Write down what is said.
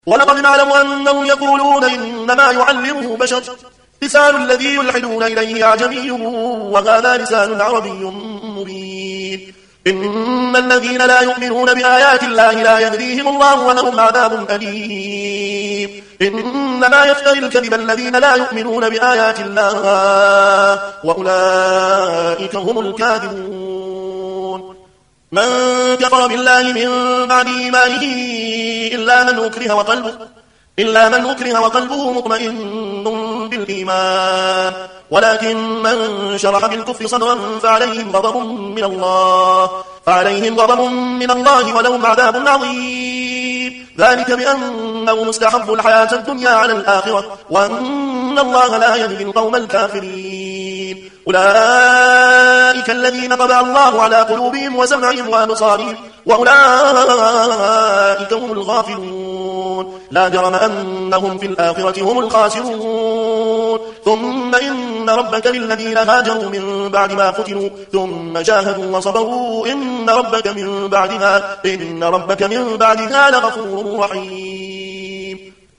ولقد نعلم أنهم يقولون إنما يعلمه بشر لسان الذي يلحدون إليه أعجمي وهذا لسان عربي مبين إن الذين لا يؤمنون بآيات الله لا يهديهم الله ولهم عذاب أليم إنما يفتري الكذب الذين لا يؤمنون بآيات الله وأولئك هم الكاذبون من كفر بالله من بعد إيمانه إلا من أكره وقلبه مطمئن بالإيمان ولكن من شرح بالكفر صدرا فعليهم غضب من الله ولهم عذاب عظيم ذلك بأنه مستحب الحياة الدنيا على الآخرة وأن الله لا يهدي القوم الكافرين أولئك الذين طبع الله على قلوبهم وسمعهم وأبصارهم وأولئك هم الغافلون لا جرم أنهم في الآخرة هم الخاسرون ثم إن ربك للذين هاجروا من بعد ما فتنوا ثم جاهدوا وصبروا إن ربك من بعدها لغفور رحيم